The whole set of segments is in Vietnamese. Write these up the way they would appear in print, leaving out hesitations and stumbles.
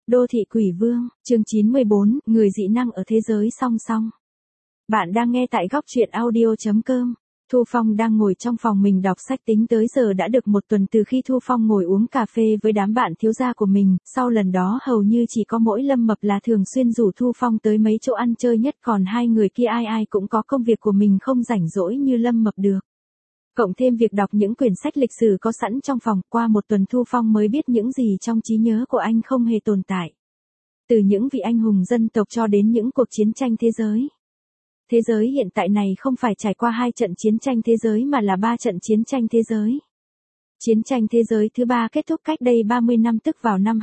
Đô thị quỷ vương, chương 94, người dị năng ở thế giới song song. Bạn đang nghe tại góc truyện audio.com. Thu Phong đang ngồi trong phòng mình đọc sách, tính tới giờ đã được một tuần từ khi Thu Phong ngồi uống cà phê với đám bạn thiếu gia của mình, sau lần đó hầu như chỉ có mỗi Lâm Mập là thường xuyên rủ Thu Phong tới mấy chỗ ăn chơi nhất, còn hai người kia ai ai cũng có công việc của mình không rảnh rỗi như Lâm Mập được. Cộng thêm việc đọc những quyển sách lịch sử có sẵn trong phòng, qua một tuần Thu Phong mới biết những gì trong trí nhớ của anh không hề tồn tại. Từ những vị anh hùng dân tộc cho đến những cuộc chiến tranh thế giới. Thế giới hiện tại này không phải trải qua 2 trận chiến tranh thế giới mà là 3 trận chiến tranh thế giới. Chiến tranh thế giới thứ 3 kết thúc cách đây 30 năm, tức vào năm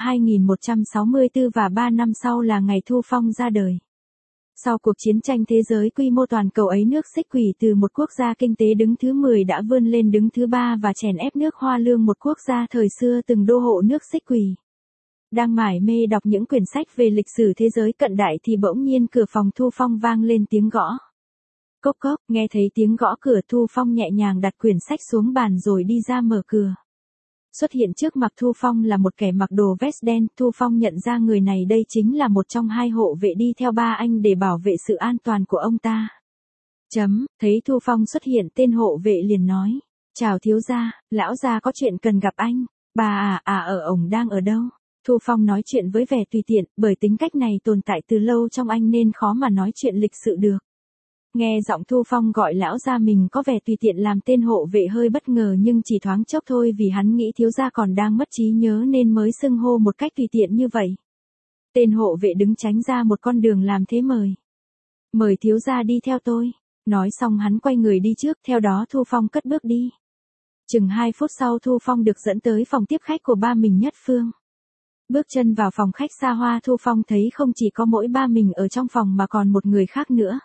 2164, và 3 năm sau là ngày Thu Phong ra đời. Sau cuộc chiến tranh thế giới quy mô toàn cầu ấy, nước Xích Quỷ từ một quốc gia kinh tế đứng thứ 10 đã vươn lên đứng thứ 3 và chèn ép nước Hoa Lương, một quốc gia thời xưa từng đô hộ nước Xích Quỷ. Đang mải mê đọc những quyển sách về lịch sử thế giới cận đại thì bỗng nhiên cửa phòng Thu Phong vang lên tiếng gõ. Cốc cốc, nghe thấy tiếng gõ cửa, Thu Phong nhẹ nhàng đặt quyển sách xuống bàn rồi đi ra mở cửa. Xuất hiện trước mặt Thu Phong là một kẻ mặc đồ vest đen. Thu Phong nhận ra người này đây chính là một trong 2 hộ vệ đi theo ba anh để bảo vệ sự an toàn của ông ta. Thấy Thu Phong xuất hiện, tên hộ vệ liền nói: "Chào thiếu gia, lão gia có chuyện cần gặp anh." "Bà ở ổng đang ở đâu?" Thu Phong nói chuyện với vẻ tùy tiện, bởi tính cách này tồn tại từ lâu trong anh nên khó mà nói chuyện lịch sự được. Nghe giọng Thu Phong gọi lão gia mình có vẻ tùy tiện làm tên hộ vệ hơi bất ngờ, nhưng chỉ thoáng chốc thôi, vì hắn nghĩ thiếu gia còn đang mất trí nhớ nên mới xưng hô một cách tùy tiện như vậy. Tên hộ vệ đứng tránh ra một con đường làm thế mời. "Mời thiếu gia đi theo tôi." Nói xong hắn quay người đi trước, theo đó Thu Phong cất bước đi. Chừng 2 phút sau Thu Phong được dẫn tới phòng tiếp khách của ba mình Nhất Phương. Bước chân vào phòng khách xa hoa, Thu Phong thấy không chỉ có mỗi ba mình ở trong phòng mà còn một người khác nữa.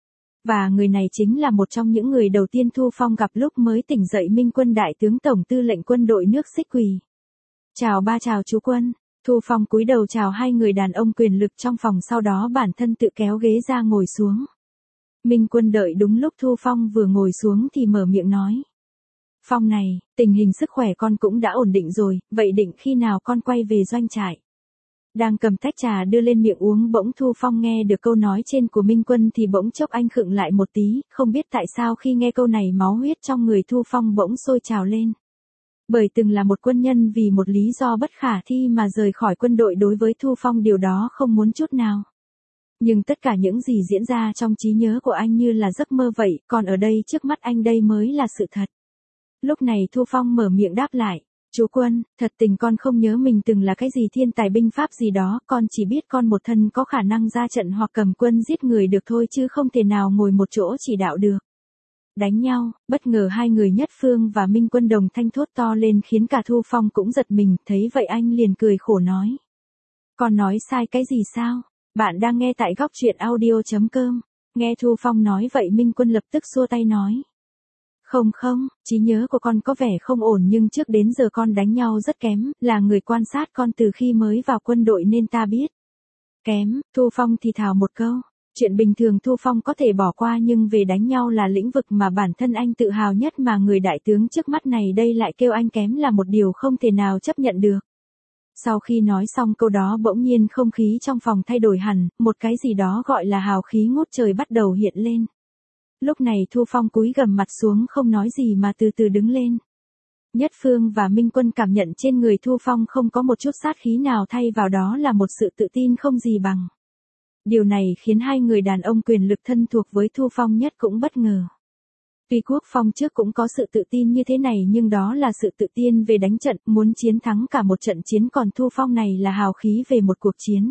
Và người này chính là một trong những người đầu tiên Thu Phong gặp lúc mới tỉnh dậy, Minh Quân, đại tướng tổng tư lệnh quân đội nước Xích Quỷ. "Chào ba." "Chào chú Quân." Thu Phong cúi đầu chào hai người đàn ông quyền lực trong phòng, sau đó bản thân tự kéo ghế ra ngồi xuống. Minh Quân đợi đúng lúc Thu Phong vừa ngồi xuống thì mở miệng nói: "Phong này, tình hình sức khỏe con cũng đã ổn định rồi, vậy định khi nào con quay về doanh trại?" Đang cầm tách trà đưa lên miệng uống, bỗng Thu Phong nghe được câu nói trên của Minh Quân thì bỗng chốc anh khựng lại một tí, không biết tại sao khi nghe câu này máu huyết trong người Thu Phong bỗng sôi trào lên. Bởi từng là một quân nhân, vì một lý do bất khả thi mà rời khỏi quân đội, đối với Thu Phong điều đó không muốn chút nào. Nhưng tất cả những gì diễn ra trong trí nhớ của anh như là giấc mơ vậy, còn ở đây trước mắt anh đây mới là sự thật. Lúc này Thu Phong mở miệng đáp lại: "Chú Quân, thật tình con không nhớ mình từng là cái gì thiên tài binh pháp gì đó, con chỉ biết con một thân có khả năng ra trận hoặc cầm quân giết người được thôi, chứ không thể nào ngồi một chỗ chỉ đạo được." Đánh nhau. Bất ngờ hai người Nhất Phương và Minh Quân đồng thanh thốt to lên khiến cả Thu Phong cũng giật mình, thấy vậy anh liền cười khổ nói: "Con nói sai cái gì sao?" Bạn đang nghe tại góc truyện audio.com. Nghe Thu Phong nói vậy, Minh Quân lập tức xua tay nói: Không, trí nhớ của con có vẻ không ổn, nhưng trước đến giờ con đánh nhau rất kém, là người quan sát con từ khi mới vào quân đội nên ta biết." "Kém?" Thu Phong thì thào một câu. Chuyện bình thường Thu Phong có thể bỏ qua, nhưng về đánh nhau là lĩnh vực mà bản thân anh tự hào nhất, mà người đại tướng trước mắt này đây lại kêu anh kém là một điều không thể nào chấp nhận được. Sau khi nói xong câu đó, bỗng nhiên không khí trong phòng thay đổi hẳn, một cái gì đó gọi là hào khí ngút trời bắt đầu hiện lên. Lúc này Thu Phong cúi gằm mặt xuống không nói gì mà từ từ đứng lên. Nhất Phương và Minh Quân cảm nhận trên người Thu Phong không có một chút sát khí nào, thay vào đó là một sự tự tin không gì bằng. Điều này khiến hai người đàn ông quyền lực thân thuộc với Thu Phong nhất cũng bất ngờ. Tuy Quốc Phong trước cũng có sự tự tin như thế này, nhưng đó là sự tự tin về đánh trận, muốn chiến thắng cả một trận chiến, còn Thu Phong này là hào khí về một cuộc chiến.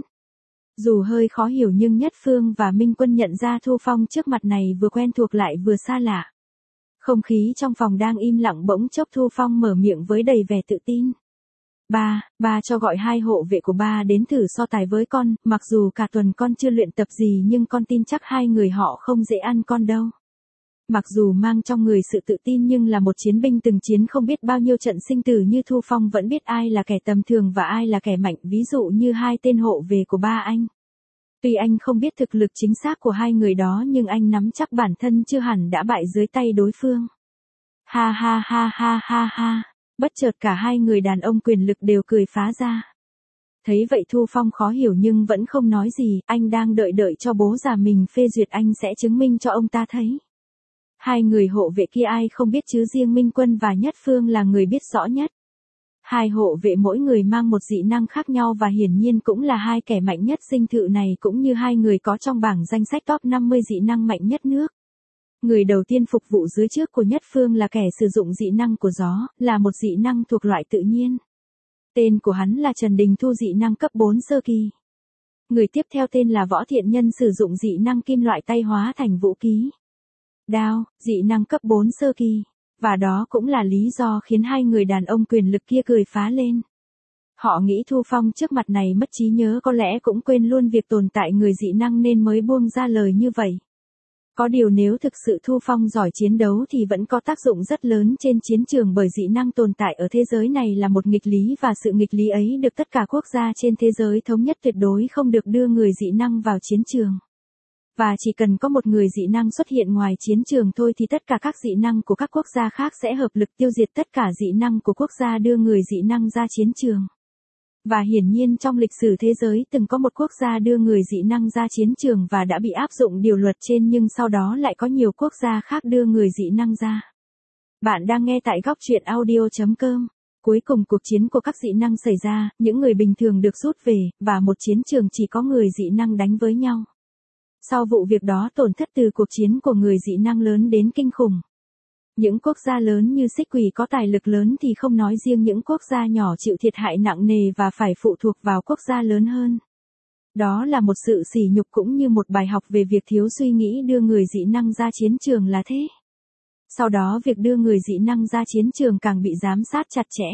Dù hơi khó hiểu nhưng Nhất Phương và Minh Quân nhận ra Thu Phong trước mặt này vừa quen thuộc lại vừa xa lạ. Không khí trong phòng đang im lặng, bỗng chốc Thu Phong mở miệng với đầy vẻ tự tin: Ba cho gọi 2 hộ vệ của ba đến thử so tài với con, mặc dù cả tuần con chưa luyện tập gì nhưng con tin chắc 2 người họ không dễ ăn con đâu." Mặc dù mang trong người sự tự tin nhưng là một chiến binh từng chiến không biết bao nhiêu trận sinh tử như Thu Phong vẫn biết ai là kẻ tầm thường và ai là kẻ mạnh, ví dụ như 2 tên hộ vệ của ba anh. Tuy anh không biết thực lực chính xác của 2 người đó, nhưng anh nắm chắc bản thân chưa hẳn đã bại dưới tay đối phương. Ha ha ha ha ha ha. Bất chợt cả 2 người đàn ông quyền lực đều cười phá ra. Thấy vậy Thu Phong khó hiểu nhưng vẫn không nói gì, anh đang đợi cho bố già mình phê duyệt anh sẽ chứng minh cho ông ta thấy. Hai người hộ vệ kia ai không biết chứ riêng Minh Quân và Nhất Phương là người biết rõ nhất. Hai hộ vệ mỗi người mang một dị năng khác nhau và hiển nhiên cũng là hai kẻ mạnh nhất dinh thự này cũng như hai người có trong bảng danh sách top 50 dị năng mạnh nhất nước. Người đầu tiên phục vụ dưới trước của Nhất Phương là kẻ sử dụng dị năng của gió, là một dị năng thuộc loại tự nhiên. Tên của hắn là Trần Đình Thu dị năng cấp 4 sơ kỳ. Người tiếp theo tên là Võ Thiện Nhân sử dụng dị năng kim loại tay hóa thành vũ khí. Đao, dị năng cấp 4 sơ kỳ. Và đó cũng là lý do khiến hai người đàn ông quyền lực kia cười phá lên. Họ nghĩ Thu Phong trước mặt này mất trí nhớ có lẽ cũng quên luôn việc tồn tại người dị năng nên mới buông ra lời như vậy. Có điều nếu thực sự Thu Phong giỏi chiến đấu thì vẫn có tác dụng rất lớn trên chiến trường bởi dị năng tồn tại ở thế giới này là một nghịch lý và sự nghịch lý ấy được tất cả quốc gia trên thế giới thống nhất tuyệt đối không được đưa người dị năng vào chiến trường. Và chỉ cần có một người dị năng xuất hiện ngoài chiến trường thôi thì tất cả các dị năng của các quốc gia khác sẽ hợp lực tiêu diệt tất cả dị năng của quốc gia đưa người dị năng ra chiến trường. Và hiển nhiên trong lịch sử thế giới từng có một quốc gia đưa người dị năng ra chiến trường và đã bị áp dụng điều luật trên nhưng sau đó lại có nhiều quốc gia khác đưa người dị năng ra. Bạn đang nghe tại góc truyện audio.com. Cuối cùng cuộc chiến của các dị năng xảy ra, những người bình thường được rút về, và một chiến trường chỉ có người dị năng đánh với nhau. Sau vụ việc đó tổn thất từ cuộc chiến của người dị năng lớn đến kinh khủng. Những quốc gia lớn như Xích Quỷ có tài lực lớn thì không nói riêng những quốc gia nhỏ chịu thiệt hại nặng nề và phải phụ thuộc vào quốc gia lớn hơn. Đó là một sự sỉ nhục cũng như một bài học về việc thiếu suy nghĩ đưa người dị năng ra chiến trường là thế. Sau đó việc đưa người dị năng ra chiến trường càng bị giám sát chặt chẽ.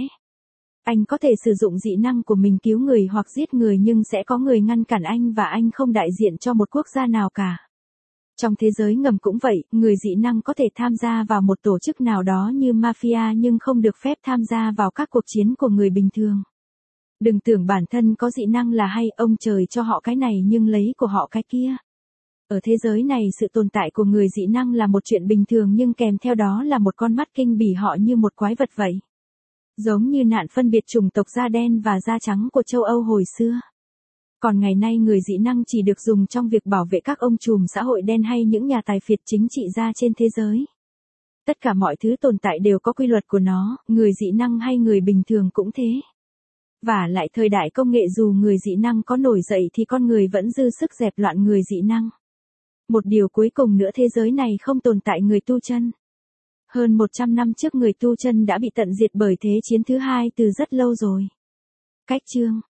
Anh có thể sử dụng dị năng của mình cứu người hoặc giết người nhưng sẽ có người ngăn cản anh và anh không đại diện cho một quốc gia nào cả. Trong thế giới ngầm cũng vậy, người dị năng có thể tham gia vào một tổ chức nào đó như mafia nhưng không được phép tham gia vào các cuộc chiến của người bình thường. Đừng tưởng bản thân có dị năng là hay, ông trời cho họ cái này nhưng lấy của họ cái kia. Ở thế giới này sự tồn tại của người dị năng là một chuyện bình thường nhưng kèm theo đó là một con mắt kinh bỉ họ như một quái vật vậy. Giống như nạn phân biệt chủng tộc da đen và da trắng của châu Âu hồi xưa. Còn ngày nay người dị năng chỉ được dùng trong việc bảo vệ các ông trùm xã hội đen hay những nhà tài phiệt chính trị gia trên thế giới. Tất cả mọi thứ tồn tại đều có quy luật của nó, người dị năng hay người bình thường cũng thế. Và lại thời đại công nghệ dù người dị năng có nổi dậy thì con người vẫn dư sức dẹp loạn người dị năng. Một điều cuối cùng nữa thế giới này không tồn tại người tu chân. Hơn 100 năm trước người tu chân đã bị tận diệt bởi Thế chiến thứ hai từ rất lâu rồi. Cách chương